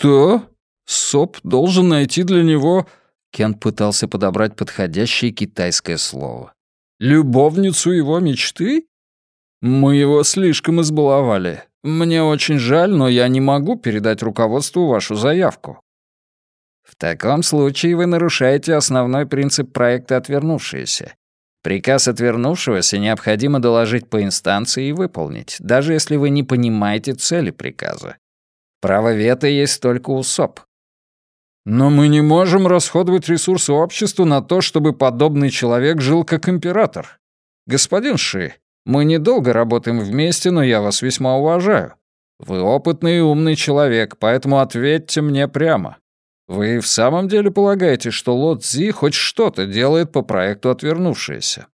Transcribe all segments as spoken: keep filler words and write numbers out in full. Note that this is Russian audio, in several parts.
«Что? Соп должен найти для него...» Кент пытался подобрать подходящее китайское слово. «Любовницу его мечты? Мы его слишком избаловали. Мне очень жаль, но я не могу передать руководству вашу заявку». «В таком случае вы нарушаете основной принцип проекта «Отвернувшиеся». Приказ отвернувшегося необходимо доложить по инстанции и выполнить, даже если вы не понимаете цели приказа. Право вето есть только у СОП. Но мы не можем расходовать ресурсы общества на то, чтобы подобный человек жил как император. Господин Ши, мы недолго работаем вместе, но я вас весьма уважаю. Вы опытный и умный человек, поэтому ответьте мне прямо. Вы в самом деле полагаете, что Ло Цзи хоть что-то делает по проекту «Отвернувшиеся»?»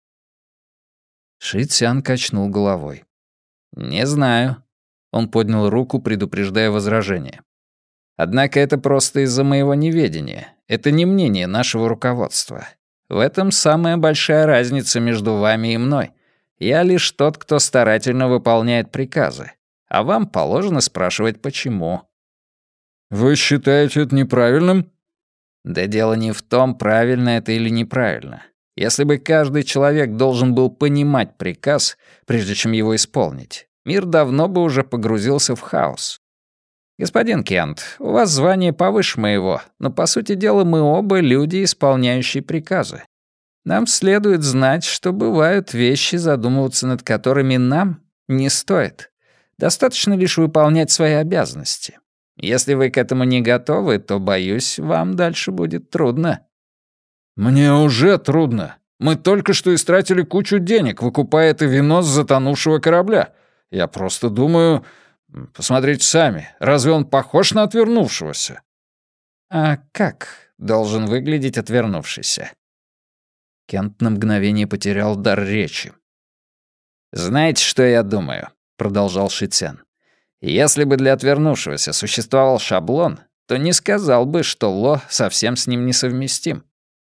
Ши Цян качнул головой. «Не знаю». Он поднял руку, предупреждая возражение. «Однако это просто из-за моего неведения. Это не мнение нашего руководства. В этом самая большая разница между вами и мной. Я лишь тот, кто старательно выполняет приказы. А вам положено спрашивать, почему». «Вы считаете это неправильным?» «Да дело не в том, правильно это или неправильно. Если бы каждый человек должен был понимать приказ, прежде чем его исполнить, мир давно бы уже погрузился в хаос. Господин Кент, у вас звание повыше моего, но, по сути дела, мы оба люди, исполняющие приказы. Нам следует знать, что бывают вещи, задумываться над которыми нам не стоит. Достаточно лишь выполнять свои обязанности. Если вы к этому не готовы, то, боюсь, вам дальше будет трудно». «Мне уже трудно. Мы только что истратили кучу денег, выкупая это вино с затонувшего корабля. Я просто думаю... Посмотрите сами, разве он похож на отвернувшегося?» «А как должен выглядеть отвернувшийся?» Кент на мгновение потерял дар речи. «Знаете, что я думаю?» — продолжал Ши Цян. «Если бы для отвернувшегося существовал шаблон, то не сказал бы, что Ло совсем с ним несовместим».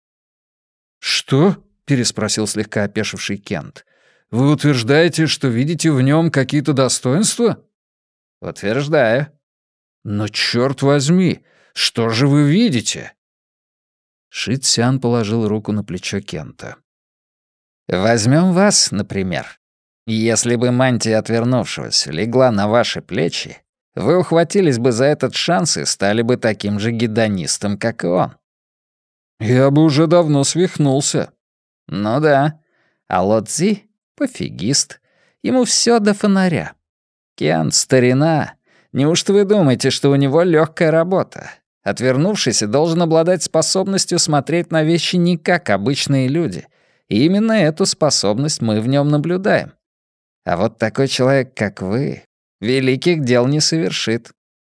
«Что?» — переспросил слегка опешивший Кент. «Вы утверждаете, что видите в нем какие-то достоинства?» «Утверждаю». «Но черт возьми, что же вы видите?» Ши Цян положил руку на плечо Кента. «Возьмем вас, например. Если бы мантия отвернувшегося легла на ваши плечи, вы ухватились бы за этот шанс и стали бы таким же гедонистом, как и он». «Я бы уже давно свихнулся». «Ну да. А Ло Цзи — пофигист. Ему все до фонаря. Кент — старина. Неужто вы думаете, что у него легкая работа? Отвернувшийся должен обладать способностью смотреть на вещи не как обычные люди. И именно эту способность мы в нем наблюдаем. А вот такой человек, как вы, великих дел не совершит».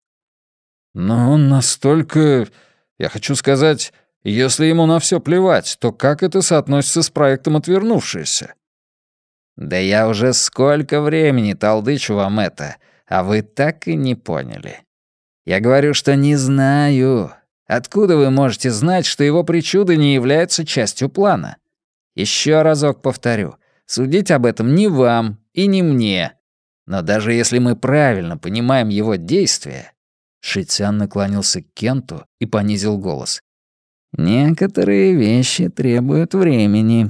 «Но он настолько... Я хочу сказать, если ему на все плевать, то как это соотносится с проектом «Отвернувшиеся»?» «Да я уже сколько времени толдычу вам это, а вы так и не поняли. Я говорю, что не знаю. Откуда вы можете знать, что его причуды не являются частью плана? Еще разок повторю. Судить об этом не вам и не мне. Но даже если мы правильно понимаем его действия...» Ши Цян наклонился к Кенту и понизил голос. «Некоторые вещи требуют времени».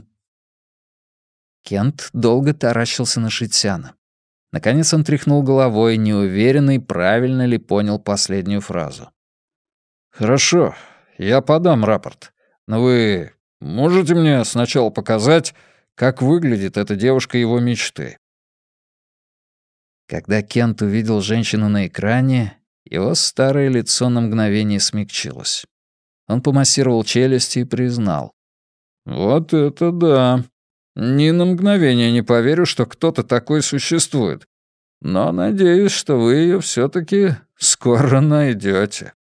Кент долго таращился на Ши Цяна. Наконец он тряхнул головой, неуверенный, правильно ли понял последнюю фразу. «Хорошо, я подам рапорт. Но вы можете мне сначала показать, как выглядит эта девушка его мечты?» Когда Кент увидел женщину на экране, его старое лицо на мгновение смягчилось. Он помассировал челюсти и признал. «Вот это да. Ни на мгновение не поверю, что кто-то такой существует. Но надеюсь, что вы ее все таки скоро найдете.